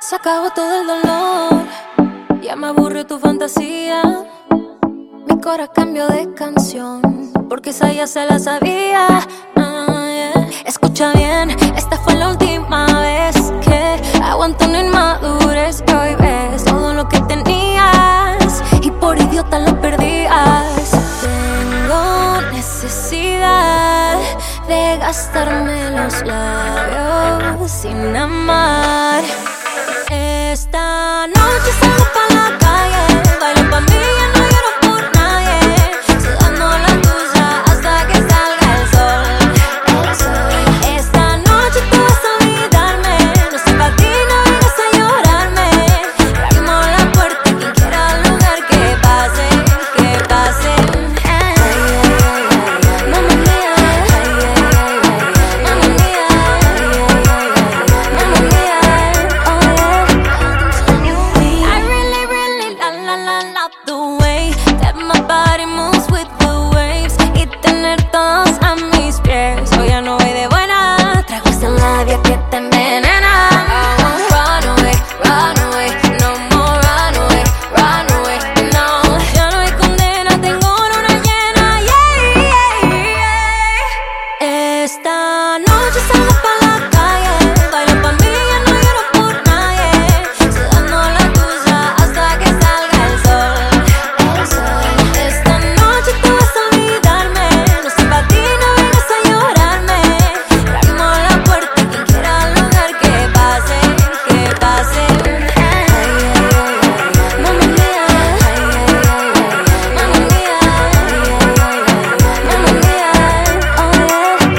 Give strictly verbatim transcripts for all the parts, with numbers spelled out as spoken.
Se acabó todo el dolor, ya me aburrió tu fantasía. Mi cora cambió de canción, porque esa ya se la sabía. Ah, yeah. Escucha bien, esta fue la última vez que aguanto una inmadurez. Que hoy ves todo lo que tenías y por idiota lo perdías. Tengo necesidad de gastarme los labios sin amar. Esta noche salgo pa' la calle, bailo pa' mí, ya no lloro por nadie. Sudando la tuya hasta que salga el sol, el sol. Esta noche tú vas a olvidarme, no sé pa' ti, no vengas a llorarme. Abrimos la puerta, quien quiera al lugar que pase, que pase. Ay, ay, ay, ay, mamma mía, ay, ay, ay, ay, mamma mía, ay, ay, ay, ay, mamma mía, oh yeah. I really, really la la la love the way that my body moves with the waves. Y tener todos a mis pies. Hoy ya no voy de buena, trago esa labia que te envenena. I won't run away, run away, no more run away, run away, no. Ya no hay condena, tengo una llena, yeah, yeah, yeah. Esta noche salgo pa' la calle, bailo pa' mí, ya no lloro por nadie. Sudando la tuya hasta que salga el sol, el sol. Esta noche tú vas a olvidarme, no sé pa' ti, no vengas a llorarme. Abrimos la puerta, quien quiera al lugar que pase, que pase. Ay, ay, ay, ay, mamma mía, ay, ay, ay, ay, mamma mía, ay, ay, ay, ay, mamma mía, oh yeah.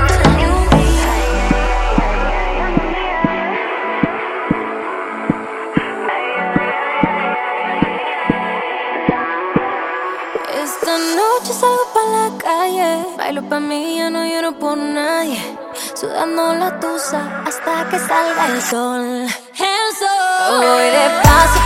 Esta noche salgo pa' la calle, bailo pa' mí, ya no lloro por nadie. Sudando la tusa hasta que salga el sol, el sol. Voy de paso